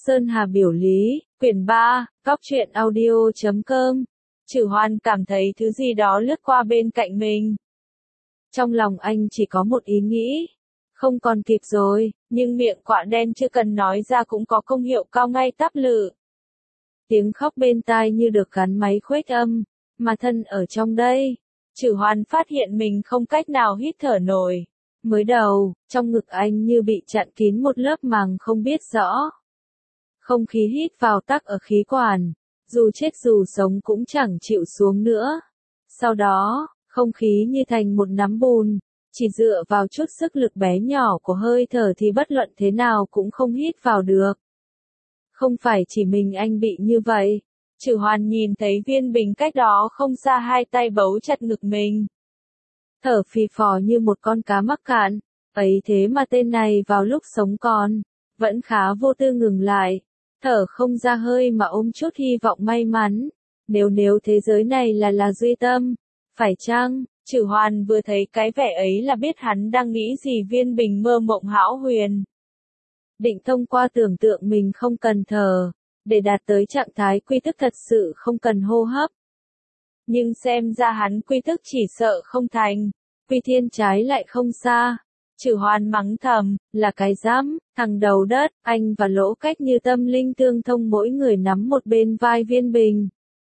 Sơn Hà biểu lý, quyển 3, Góc truyện audio.com. Trử Hoan cảm thấy thứ gì đó lướt qua bên cạnh mình. Trong lòng anh chỉ có một ý nghĩ. Không còn kịp rồi, nhưng miệng quạ đen chưa cần nói ra cũng có công hiệu cao ngay tắp lự. Tiếng khóc bên tai như được gắn máy khuếch âm, mà thân ở trong đây. Trử Hoan phát hiện mình không cách nào hít thở nổi. Mới đầu, trong ngực anh như bị chặn kín một lớp màng không biết rõ. Không khí hít vào tắc ở khí quản, dù chết dù sống cũng chẳng chịu xuống nữa. Sau đó, không khí như thành một nắm bùn, chỉ dựa vào chút sức lực bé nhỏ của hơi thở thì bất luận thế nào cũng không hít vào được. Không phải chỉ mình anh bị như vậy. Trử Hoan nhìn thấy Viên Bình cách đó không xa hai tay bấu chặt ngực mình. Thở phì phò như một con cá mắc cạn, ấy thế mà tên này vào lúc sống còn, vẫn khá vô tư ngừng lại, thở không ra hơi mà ôm chút hy vọng may mắn. Nếu thế giới này là duy tâm, phải chăng? Trử Hoan vừa thấy cái vẻ ấy là biết hắn đang nghĩ gì. Viên Bình mơ mộng hão huyền. Định thông qua tưởng tượng mình không cần thở, để đạt tới trạng thái quy thức thật sự không cần hô hấp. Nhưng xem ra hắn quy thức chỉ sợ không thành, quy thiên trái lại không xa. Trử Hoan mắng thầm, là cái dám, thằng đầu đất. Anh và Lỗ Cách như tâm linh tương thông, mỗi người nắm một bên vai Viên Bình.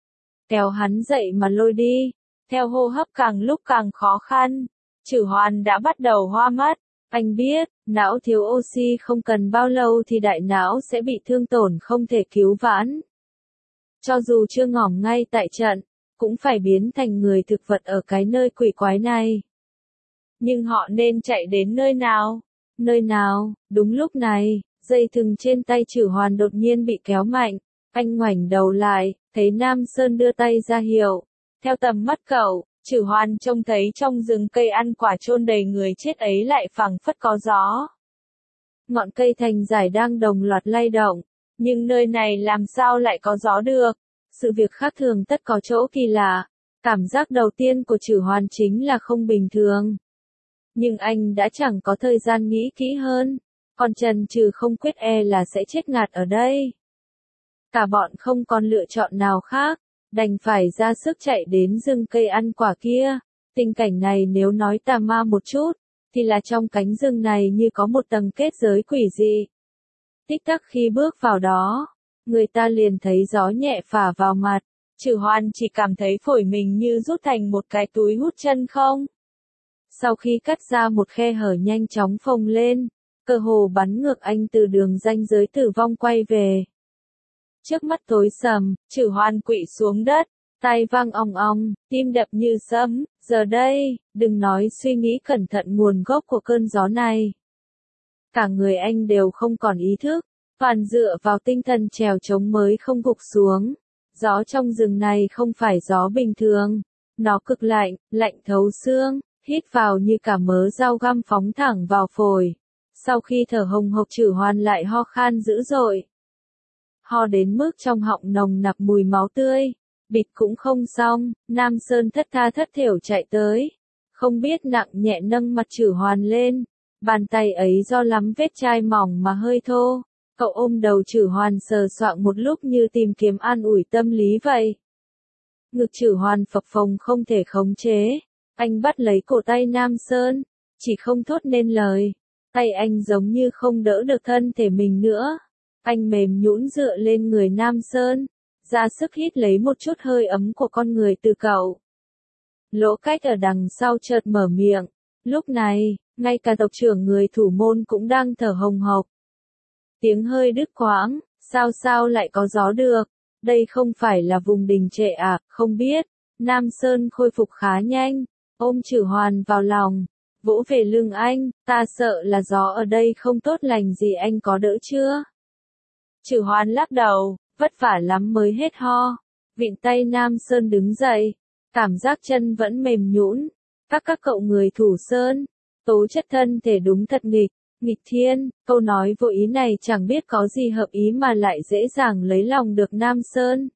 Kéo hắn dậy mà lôi đi. Theo hô hấp càng lúc càng khó khăn, Trử Hoan đã bắt đầu hoa mắt. Anh biết, não thiếu oxy không cần bao lâu thì đại não sẽ bị thương tổn không thể cứu vãn. Cho dù chưa ngỏm ngay tại trận, cũng phải biến thành người thực vật ở cái nơi quỷ quái này. Nhưng họ nên chạy đến nơi nào? Nơi nào? Đúng lúc này, dây thừng trên tay Trử Hoan đột nhiên bị kéo mạnh. Anh ngoảnh đầu lại, thấy Nam Sơn đưa tay ra hiệu. Theo tầm mắt cậu, Trử Hoan trông thấy trong rừng cây ăn quả chôn đầy người chết ấy lại phảng phất có gió. Ngọn cây thành giải đang đồng loạt lay động, nhưng nơi này làm sao lại có gió được? Sự việc khác thường tất có chỗ kỳ lạ. Cảm giác đầu tiên của Trử Hoan chính là không bình thường. Nhưng anh đã chẳng có thời gian nghĩ kỹ hơn, còn chần chừ không quyết là sẽ chết ngạt ở đây. Cả bọn không còn lựa chọn nào khác, đành phải ra sức chạy đến rừng cây ăn quả kia. Tình cảnh này nếu nói tà ma một chút, thì là trong cánh rừng này như có một tầng kết giới quỷ dị. Tích tắc khi bước vào đó, người ta liền thấy gió nhẹ phả vào mặt. Trử Hoan chỉ cảm thấy phổi mình như rút thành một cái túi hút chân không. Sau khi cắt ra một khe hở nhanh chóng phồng lên, cơ hồ bắn ngược anh từ đường ranh giới tử vong quay về. Trước mắt tối sầm, Trử Hoan quỵ xuống đất, tai vang ong ong, tim đập như sấm. Giờ đây, đừng nói suy nghĩ cẩn thận nguồn gốc của cơn gió này. Cả người anh đều không còn ý thức, toàn dựa vào tinh thần trèo chống mới không gục xuống. Gió trong rừng này không phải gió bình thường, nó cực lạnh, lạnh thấu xương, hít vào như cả mớ dao găm phóng thẳng vào phổi. Sau khi thở hồng hộc Trử Hoan lại ho khan dữ dội. Ho đến mức trong họng nồng nặc mùi máu tươi, bịt cũng không xong. Nam Sơn thất tha thất thểu chạy tới, không biết nặng nhẹ nâng mặt Trử Hoan lên, bàn tay ấy do lắm vết chai mỏng mà hơi thô. Cậu ôm đầu Trử Hoan sờ soạng một lúc như tìm kiếm an ủi tâm lý vậy. Ngực Trử Hoan phập phồng không thể khống chế, anh bắt lấy cổ tay Nam Sơn, chỉ không thốt nên lời. Tay anh giống như không đỡ được thân thể mình nữa. Anh mềm nhũn dựa lên người Nam Sơn, ra sức hít lấy một chút hơi ấm của con người từ cậu. Lỗ Cách ở đằng sau chợt mở miệng. Lúc này, ngay cả tộc trưởng người thủ môn cũng đang thở hồng hộc. Tiếng hơi đứt quãng, sao lại có gió được? Đây không phải là vùng đình trệ à? Không biết. Nam Sơn khôi phục khá nhanh, ôm Trử Hoan vào lòng, vỗ về lưng anh. Ta sợ là gió ở đây không tốt lành gì, anh có đỡ chưa? Trử Hoan lắc đầu, vất vả lắm mới hết ho. Vịn tay Nam Sơn đứng dậy, cảm giác chân vẫn mềm nhũn. Các cậu người thủ sơn, tố chất thân thể đúng thật nghịch thiên. Câu nói vô ý này chẳng biết có gì hợp ý mà lại dễ dàng lấy lòng được Nam Sơn.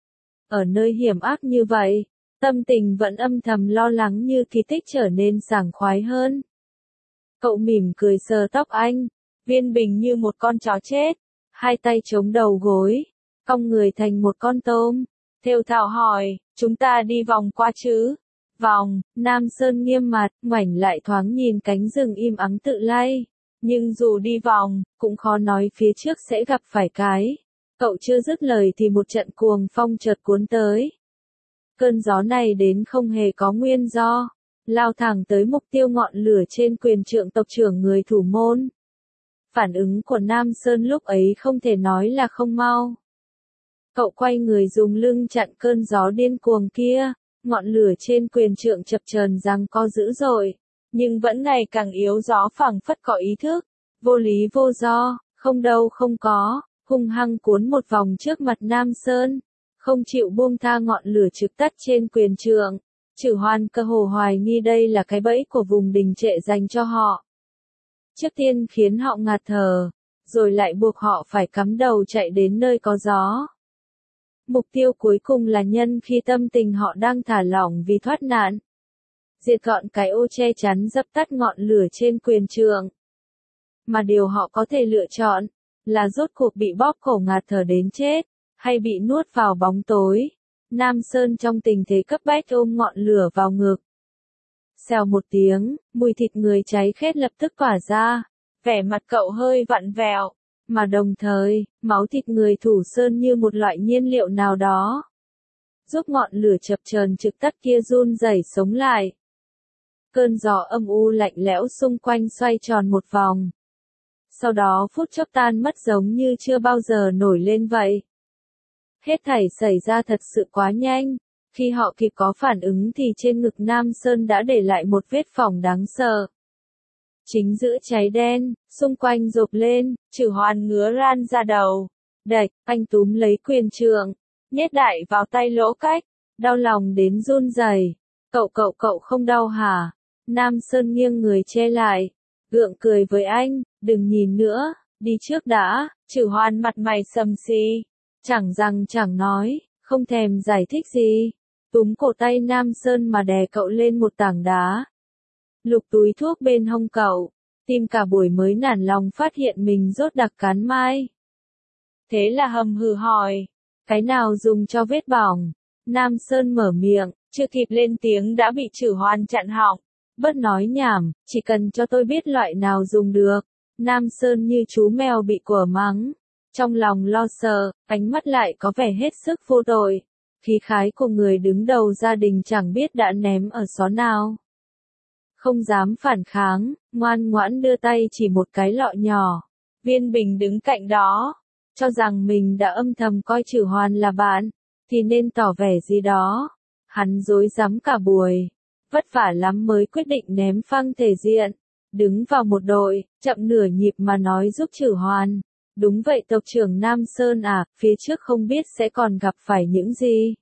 Ở nơi hiểm ác như vậy, tâm tình vẫn âm thầm lo lắng như kỳ tích trở nên sảng khoái hơn. Cậu mỉm cười sờ tóc anh. Viên Bình như một con chó chết, hai tay chống đầu gối, cong người thành một con tôm. Thều Thảo hỏi, chúng ta đi vòng qua chứ? Vòng, Nam Sơn nghiêm mặt, ngoảnh lại thoáng nhìn cánh rừng im ắng tự lay. Nhưng dù đi vòng, cũng khó nói phía trước sẽ gặp phải cái. Cậu chưa dứt lời thì một trận cuồng phong chợt cuốn tới. Cơn gió này đến không hề có nguyên do, lao thẳng tới mục tiêu ngọn lửa trên quyền trượng tộc trưởng người thủ môn. Phản ứng của Nam Sơn lúc ấy không thể nói là không mau. Cậu quay người dùng lưng chặn cơn gió điên cuồng kia, ngọn lửa trên quyền trượng chập chờn giằng co dữ dội, nhưng vẫn ngày càng yếu, gió phảng phất có ý thức, vô lý vô do, không đâu không có, hung hăng cuốn một vòng trước mặt Nam Sơn, không chịu buông tha ngọn lửa trực tắt trên quyền trượng. Chử Hoan cơ hồ hoài nghi đây là cái bẫy của vùng đình trệ dành cho họ. Trước tiên khiến họ ngạt thở, rồi lại buộc họ phải cắm đầu chạy đến nơi có gió. Mục tiêu cuối cùng là nhân khi tâm tình họ đang thả lỏng vì thoát nạn. Diệt gọn cái ô che chắn dập tắt ngọn lửa trên quyền trượng. Mà điều họ có thể lựa chọn, là rốt cuộc bị bóp cổ ngạt thở đến chết, hay bị nuốt vào bóng tối. Nam Sơn trong tình thế cấp bách ôm ngọn lửa vào ngực. Xèo một tiếng, mùi thịt người cháy khét lập tức tỏa ra, vẻ mặt cậu hơi vặn vẹo, mà đồng thời, máu thịt người Thủ Sơn như một loại nhiên liệu nào đó, giúp ngọn lửa chập chờn trực tắt kia run rẩy sống lại. Cơn gió âm u lạnh lẽo xung quanh xoay tròn một vòng. Sau đó phút chốc tan mất giống như chưa bao giờ nổi lên vậy. Hết thảy xảy ra thật sự quá nhanh, khi họ kịp có phản ứng thì trên ngực Nam Sơn đã để lại một vết phỏng đáng sợ. Chính giữa cháy đen, xung quanh rộp lên, Chử Hoan ngứa ran ra đầu. Đạch, anh túm lấy quyền trượng, nhét đại vào tay Lỗ Cách, đau lòng đến run rẩy. Cậu không đau hả? Nam Sơn nghiêng người che lại, gượng cười với anh, đừng nhìn nữa, đi trước đã. Chử Hoan mặt mày sầm xì, chẳng rằng chẳng nói, không thèm giải thích gì, túm cổ tay Nam Sơn mà đè cậu lên một tảng đá. Lục túi thuốc bên hông cậu, tìm cả buổi mới nản lòng phát hiện mình rốt đặc cán mai. Thế là hầm hừ hỏi, cái nào dùng cho vết bỏng? Nam Sơn mở miệng, chưa kịp lên tiếng đã bị Chử Hoan chặn họng. Bớt nói nhảm, chỉ cần cho tôi biết loại nào dùng được. Nam Sơn như chú mèo bị của mắng. Trong lòng lo sợ, ánh mắt lại có vẻ hết sức vô tội. Khí khái của người đứng đầu gia đình chẳng biết đã ném ở xó nào. Không dám phản kháng, ngoan ngoãn đưa tay chỉ một cái lọ nhỏ. Viên Bình đứng cạnh đó, cho rằng mình đã âm thầm coi Chử Hoan là bạn, thì nên tỏ vẻ gì đó. Hắn rối rắm cả buổi, vất vả lắm mới quyết định ném phăng thể diện, đứng vào một đội, chậm nửa nhịp mà nói giúp Chử Hoan. Đúng vậy tộc trưởng Nam Sơn à, phía trước không biết sẽ còn gặp phải những gì.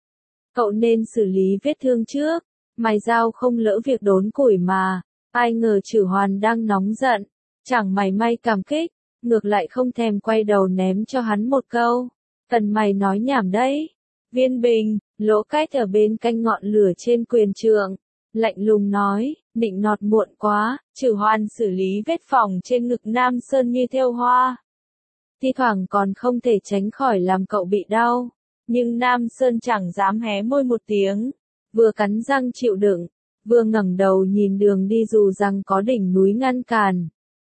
Cậu nên xử lý vết thương trước, mài dao không lỡ việc đốn củi mà. Ai ngờ Chử Hoan đang nóng giận, chẳng mảy may cảm kích, ngược lại không thèm quay đầu ném cho hắn một câu. Cần mày nói nhảm đấy. Viên Bình, Lỗ Cách ở bên canh ngọn lửa trên quyền trượng, lạnh lùng nói, nịnh nọt muộn quá. Chử Hoan xử lý vết phỏng trên ngực Nam Sơn như thêu hoa. Thi thoảng còn không thể tránh khỏi làm cậu bị đau, nhưng Nam Sơn chẳng dám hé môi một tiếng, vừa cắn răng chịu đựng, vừa ngẩng đầu nhìn đường đi dù rằng có đỉnh núi ngăn cản.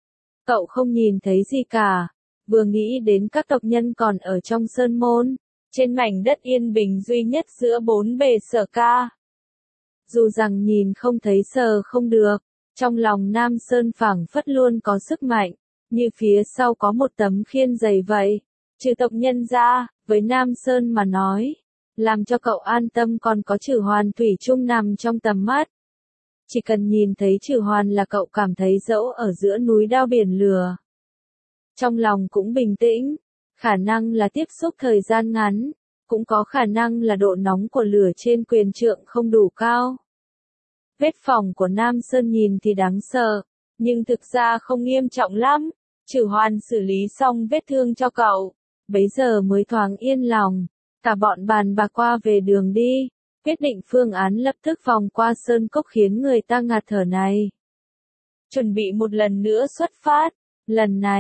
Cậu không nhìn thấy gì cả, vừa nghĩ đến các tộc nhân còn ở trong sơn môn, trên mảnh đất yên bình duy nhất giữa bốn bề Sở Ca. Dù rằng nhìn không thấy sờ không được, trong lòng Nam Sơn phảng phất luôn có sức mạnh, như phía sau có một tấm khiên dày vậy. Trừ tộc nhân ra, với Nam Sơn mà nói, làm cho cậu an tâm còn có Chử Hoan thủy chung nằm trong tầm mắt. Chỉ cần nhìn thấy Chử Hoan là cậu cảm thấy dẫu ở giữa núi đao biển lửa, trong lòng cũng bình tĩnh. Khả năng là tiếp xúc thời gian ngắn, cũng có khả năng là độ nóng của lửa trên quyền trượng không đủ cao. Vết phỏng của Nam Sơn nhìn thì đáng sợ, nhưng thực ra không nghiêm trọng lắm. Chử Hoan xử lý xong vết thương cho cậu, bấy giờ mới thoáng yên lòng. Cả bọn bàn bạc qua về đường đi, quyết định phương án lập tức vòng qua sơn cốc khiến người ta ngạt thở này. Chuẩn bị một lần nữa xuất phát, lần này,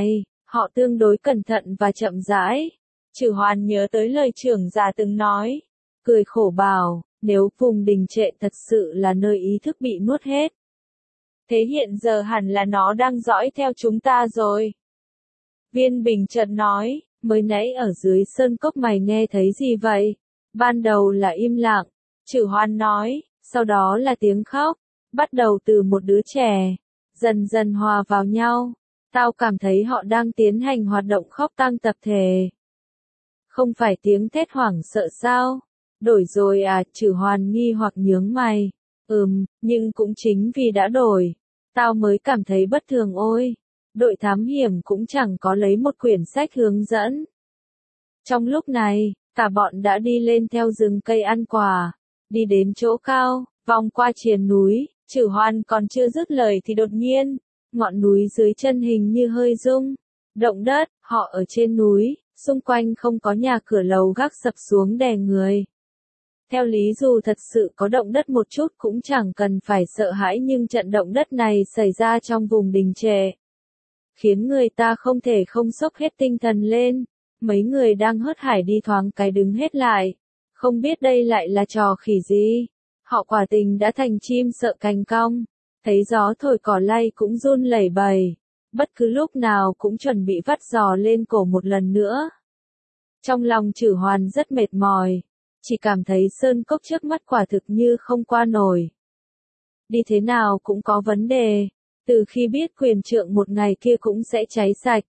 Họ tương đối cẩn thận và chậm rãi. Trử Hoan nhớ tới lời trưởng giả từng nói, cười khổ bảo, nếu vùng đình trệ thật sự là nơi ý thức bị nuốt hết. Thế hiện giờ hẳn là nó đang dõi theo chúng ta rồi. Viên Bình chợt nói, mới nãy ở dưới sơn cốc mày nghe thấy gì vậy? Ban đầu là im lặng, Trử Hoan nói, sau đó là tiếng khóc, bắt đầu từ một đứa trẻ, dần dần hòa vào nhau. Tao cảm thấy họ đang tiến hành hoạt động khóc tang tập thể. Không phải tiếng thét hoảng sợ sao? Đổi rồi à? Trử Hoan nghi hoặc nhướng mày. Nhưng cũng chính vì đã đổi, tao mới cảm thấy bất thường ôi. Đội thám hiểm cũng chẳng có lấy một quyển sách hướng dẫn. Trong lúc này, cả bọn đã đi lên theo rừng cây ăn quả, đi đến chỗ cao, vòng qua triền núi. Trử Hoan còn chưa dứt lời thì đột nhiên, ngọn núi dưới chân hình như hơi rung, động đất. Họ ở trên núi, xung quanh không có nhà cửa lầu gác sập xuống đè người. Theo lý dù thật sự có động đất một chút cũng chẳng cần phải sợ hãi, nhưng trận động đất này xảy ra trong vùng đình trệ, khiến người ta không thể không sốc hết tinh thần lên. Mấy người đang hớt hải đi thoáng cái đứng hết lại, không biết đây lại là trò khỉ gì. Họ quả tình đã thành chim sợ cành cong, thấy gió thổi cỏ lay cũng run lẩy bẩy, bất cứ lúc nào cũng chuẩn bị vắt giò lên cổ một lần nữa. Trong lòng Trử Hoan rất mệt mỏi, chỉ cảm thấy sơn cốc trước mắt quả thực như không qua nổi. Đi thế nào cũng có vấn đề, từ khi biết quyền trượng một ngày kia cũng sẽ cháy sạch.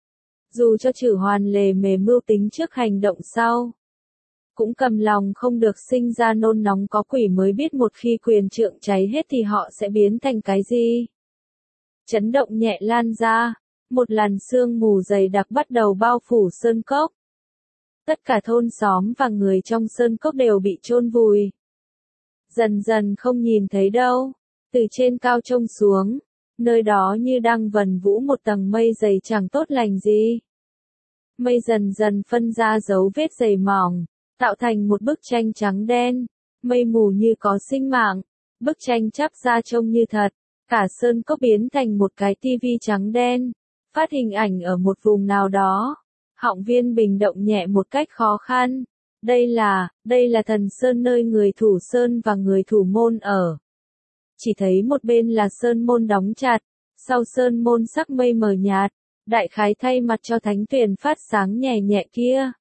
Dù cho Trử Hoan lề mề mưu tính trước hành động sau, cũng cầm lòng không được sinh ra nôn nóng, có quỷ mới biết một khi quyền trượng cháy hết thì họ sẽ biến thành cái gì. Chấn động nhẹ lan ra, một làn sương mù dày đặc bắt đầu bao phủ sơn cốc. Tất cả thôn xóm và người trong sơn cốc đều bị chôn vùi. Dần dần không nhìn thấy đâu, từ trên cao trông xuống, nơi đó như đang vần vũ một tầng mây dày chẳng tốt lành gì. Mây dần dần phân ra dấu vết dày mỏng, tạo thành một bức tranh trắng đen, mây mù như có sinh mạng, bức tranh chắp ra trông như thật, cả sơn cốc biến thành một cái tivi trắng đen, phát hình ảnh ở một vùng nào đó. Họng Viên Bình động nhẹ một cách khó khăn, đây là thần sơn nơi người thủ sơn và người thủ môn ở. Chỉ thấy một bên là sơn môn đóng chặt, sau sơn môn sắc mây mờ nhạt, đại khái thay mặt cho thánh tuyền phát sáng nhẹ nhẹ kia.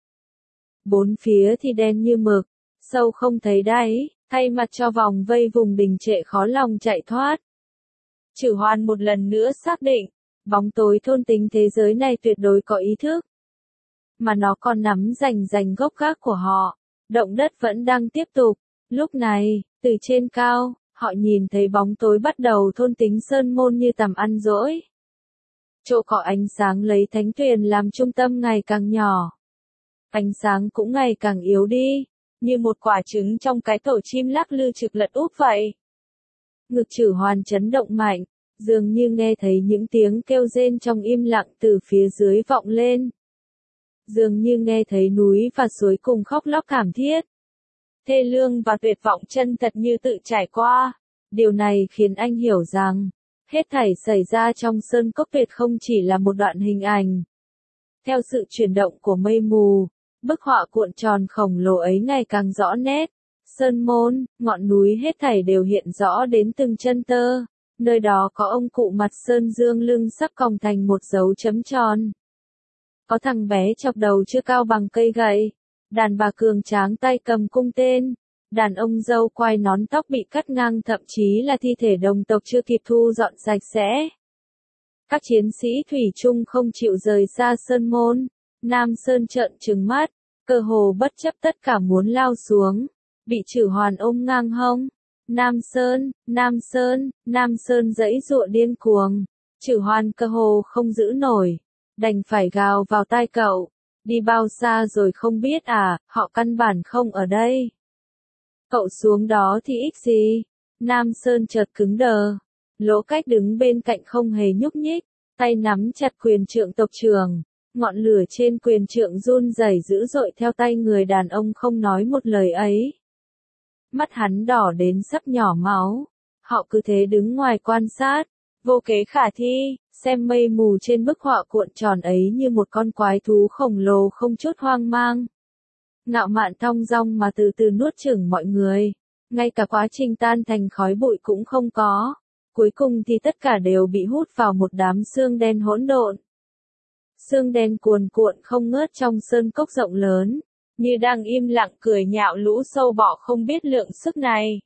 Bốn phía thì đen như mực, sâu không thấy đáy, thay mặt cho vòng vây vùng đình trệ khó lòng chạy thoát. Trử Hoan một lần nữa xác định, bóng tối thôn tính thế giới này tuyệt đối có ý thức, mà nó còn nắm rành gốc gác của họ. Động đất vẫn đang tiếp tục. Lúc này, từ trên cao, họ nhìn thấy bóng tối bắt đầu thôn tính sơn môn như tầm ăn dỗi. Chỗ có ánh sáng lấy thánh tuyền làm trung tâm ngày càng nhỏ. Ánh sáng cũng ngày càng yếu đi, như một quả trứng trong cái tổ chim lắc lư trực lật úp vậy. Ngực Trử Hoan chấn động mạnh, dường như nghe thấy những tiếng kêu rên trong im lặng từ phía dưới vọng lên. Dường như nghe thấy núi và suối cùng khóc lóc thảm thiết. Thê lương và tuyệt vọng chân thật như tự trải qua. Điều này khiến anh hiểu rằng, hết thảy xảy ra trong sơn cốc tuyệt không chỉ là một đoạn hình ảnh. Theo sự chuyển động của mây mù, bức họa cuộn tròn khổng lồ ấy ngày càng rõ nét. Sơn môn, ngọn núi hết thảy đều hiện rõ đến từng chân tơ. Nơi đó có ông cụ mặt sơn dương lưng sắp còng thành một dấu chấm tròn. Có thằng bé chọc đầu chưa cao bằng cây gậy. Đàn bà cường tráng tay cầm cung tên. Đàn ông râu quai nón tóc bị cắt ngang, thậm chí là thi thể đồng tộc chưa kịp thu dọn sạch sẽ. Các chiến sĩ thủy chung không chịu rời xa sơn môn. Nam Sơn trợn trừng mắt, cơ hồ bất chấp tất cả muốn lao xuống. Bị Trử Hoan ôm ngang hông. Nam Sơn, Nam Sơn, Nam Sơn giãy giụa điên cuồng. Trử Hoan cơ hồ không giữ nổi, đành phải gào vào tai cậu. Đi bao xa rồi không biết à, họ căn bản không ở đây. Cậu xuống đó thì ích gì? Nam Sơn chợt cứng đờ. Lỗ Cách đứng bên cạnh không hề nhúc nhích, tay nắm chặt quyền trượng tộc trưởng. Ngọn lửa trên quyền trượng run rẩy dữ dội theo tay người đàn ông không nói một lời ấy. Mắt hắn đỏ đến sắp nhỏ máu. Họ cứ thế đứng ngoài quan sát. Vô kế khả thi, xem mây mù trên bức họa cuộn tròn ấy như một con quái thú khổng lồ không chút hoang mang. Ngạo mạn thong dong mà từ từ nuốt chửng mọi người. Ngay cả quá trình tan thành khói bụi cũng không có. Cuối cùng thì tất cả đều bị hút vào một đám xương đen hỗn độn. Xương đen cuồn cuộn không ngớt trong sơn cốc rộng lớn, như đang im lặng cười nhạo lũ sâu bọ không biết lượng sức này.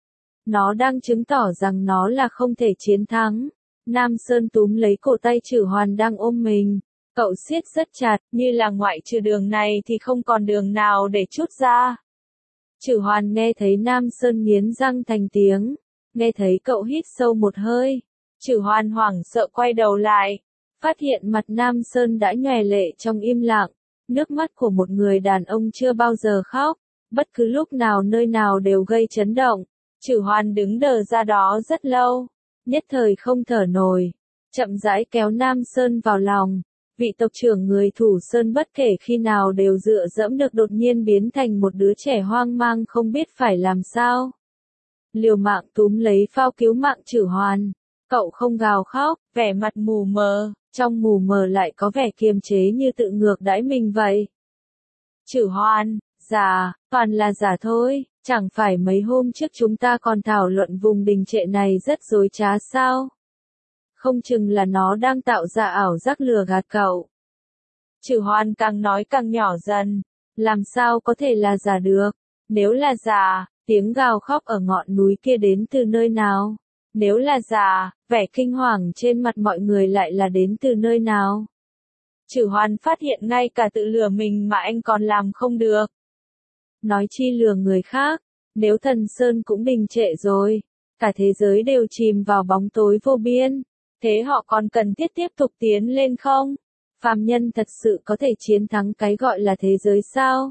Nó đang chứng tỏ rằng nó là không thể chiến thắng. Nam Sơn túm lấy cổ tay Trử Hoàn đang ôm mình. Cậu siết rất chặt, như là ngoại trừ đường này thì không còn đường nào để trút ra. Trử Hoàn nghe thấy Nam Sơn nghiến răng thành tiếng. Nghe thấy cậu hít sâu một hơi. Trử Hoàn hoảng sợ quay đầu lại. Phát hiện mặt Nam Sơn đã nhòe lệ trong im lặng. Nước mắt của một người đàn ông chưa bao giờ khóc. Bất cứ lúc nào nơi nào đều gây chấn động. Trử Hoàn đứng đờ ra đó rất lâu. Nhất thời không thở nổi. Chậm rãi kéo Nam Sơn vào lòng. Vị tộc trưởng người Thủ Sơn bất kể khi nào đều dựa dẫm được đột nhiên biến thành một đứa trẻ hoang mang không biết phải làm sao. Liều mạng túm lấy phao cứu mạng Trử Hoàn. Cậu không gào khóc, vẻ mặt mù mờ, trong mù mờ lại có vẻ kiềm chế như tự ngược đãi mình vậy. Trử Hoàn, giả, toàn là giả thôi, chẳng phải mấy hôm trước chúng ta còn thảo luận vùng đình trệ này rất dối trá sao? Không chừng là nó đang tạo ra ảo giác lừa gạt cậu. Trử Hoàn càng nói càng nhỏ dần, làm sao có thể là giả được? Nếu là giả, tiếng gào khóc ở ngọn núi kia đến từ nơi nào? Nếu là giả, vẻ kinh hoàng trên mặt mọi người lại là đến từ nơi nào? Trử Hoàn phát hiện ngay cả tự lừa mình mà anh còn làm không được. Nói chi lừa người khác, nếu Thần Sơn cũng đình trệ rồi, cả thế giới đều chìm vào bóng tối vô biên, thế họ còn cần thiết tiếp tục tiến lên không? Phàm nhân thật sự có thể chiến thắng cái gọi là thế giới sao?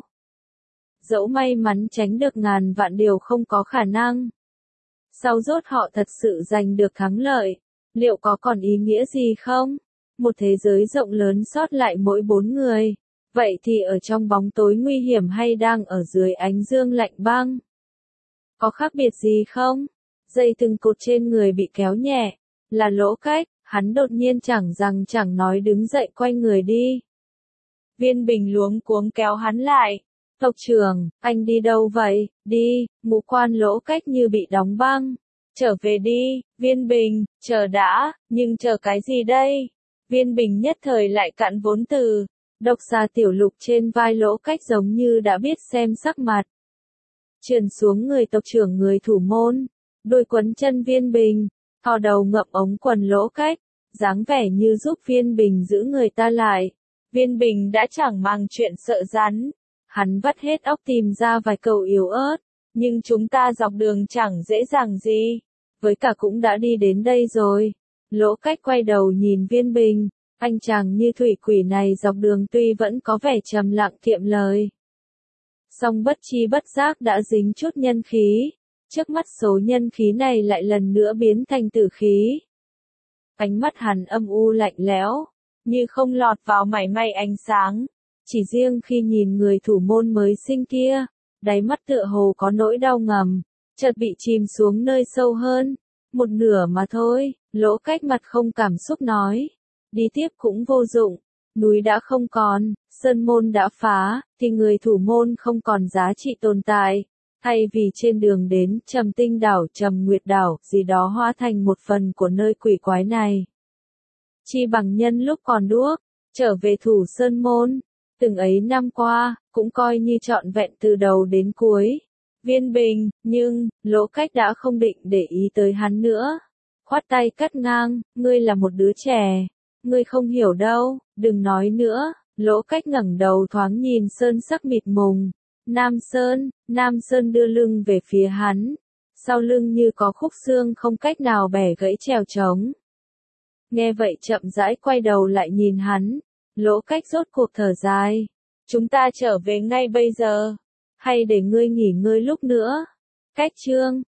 Dẫu may mắn tránh được ngàn vạn điều không có khả năng. Sau rốt họ thật sự giành được thắng lợi, liệu có còn ý nghĩa gì không? Một thế giới rộng lớn sót lại mỗi 4 người. Vậy thì ở trong bóng tối nguy hiểm hay đang ở dưới ánh dương lạnh băng? Có khác biệt gì không? Dây từng cột trên người bị kéo nhẹ. Là Lỗ Cách, hắn đột nhiên chẳng rằng chẳng nói đứng dậy quay người đi. Viên Bình luống cuống kéo hắn lại. Tộc trưởng, anh đi đâu vậy? Đi, ngũ quan Lỗ Cách như bị đóng băng. Trở về đi, Viên Bình, chờ đã, nhưng chờ cái gì đây? Viên Bình nhất thời lại cạn vốn từ. Độc xà tiểu lục trên vai Lỗ Cách giống như đã biết xem sắc mặt. Trườn xuống người tộc trưởng người Thủ Môn, đôi quấn chân Viên Bình, thò đầu ngậm ống quần Lỗ Cách, dáng vẻ như giúp Viên Bình giữ người ta lại. Viên Bình đã chẳng mang chuyện sợ rắn. Hắn vắt hết óc tìm ra vài câu yếu ớt, nhưng chúng ta dọc đường chẳng dễ dàng gì. Với cả cũng đã đi đến đây rồi. Lỗ Cách quay đầu nhìn Viên Bình. Anh chàng như thủy quỷ này dọc đường tuy vẫn có vẻ trầm lặng kiệm lời. Song bất chi bất giác đã dính chút nhân khí. Trước mắt số nhân khí này lại lần nữa biến thành tử khí. Ánh mắt hắn âm u lạnh lẽo, như không lọt vào mảy may ánh sáng. Chỉ riêng khi nhìn người thủ môn mới sinh kia, đáy mắt tựa hồ có nỗi đau ngầm, chợt bị chìm xuống nơi sâu hơn. Một nửa mà thôi, Lỗ Cách mặt không cảm xúc nói. Đi tiếp cũng vô dụng, núi đã không còn, sơn môn đã phá, thì người thủ môn không còn giá trị tồn tại. Thay vì trên đường đến Trầm Tinh đảo, Trầm Nguyệt đảo, gì đó hóa thành một phần của nơi quỷ quái này. Chi bằng nhân lúc còn đuốc, trở về Thủ Sơn môn. Từng ấy năm qua, cũng coi như trọn vẹn từ đầu đến cuối. Viên Bình, nhưng, Lỗ Cách đã không định để ý tới hắn nữa. Khoát tay cắt ngang, ngươi là một đứa trẻ. Ngươi không hiểu đâu, đừng nói nữa. Lỗ Cách ngẩng đầu thoáng nhìn sơn sắc mịt mùng. Nam Sơn đưa lưng về phía hắn. Sau lưng như có khúc xương không cách nào bẻ gãy trèo trống. Nghe vậy chậm rãi quay đầu lại nhìn hắn. Lỗ Cách rốt cuộc thở dài. Chúng ta trở về ngay bây giờ. Hay để ngươi nghỉ ngơi lúc nữa. Cách chương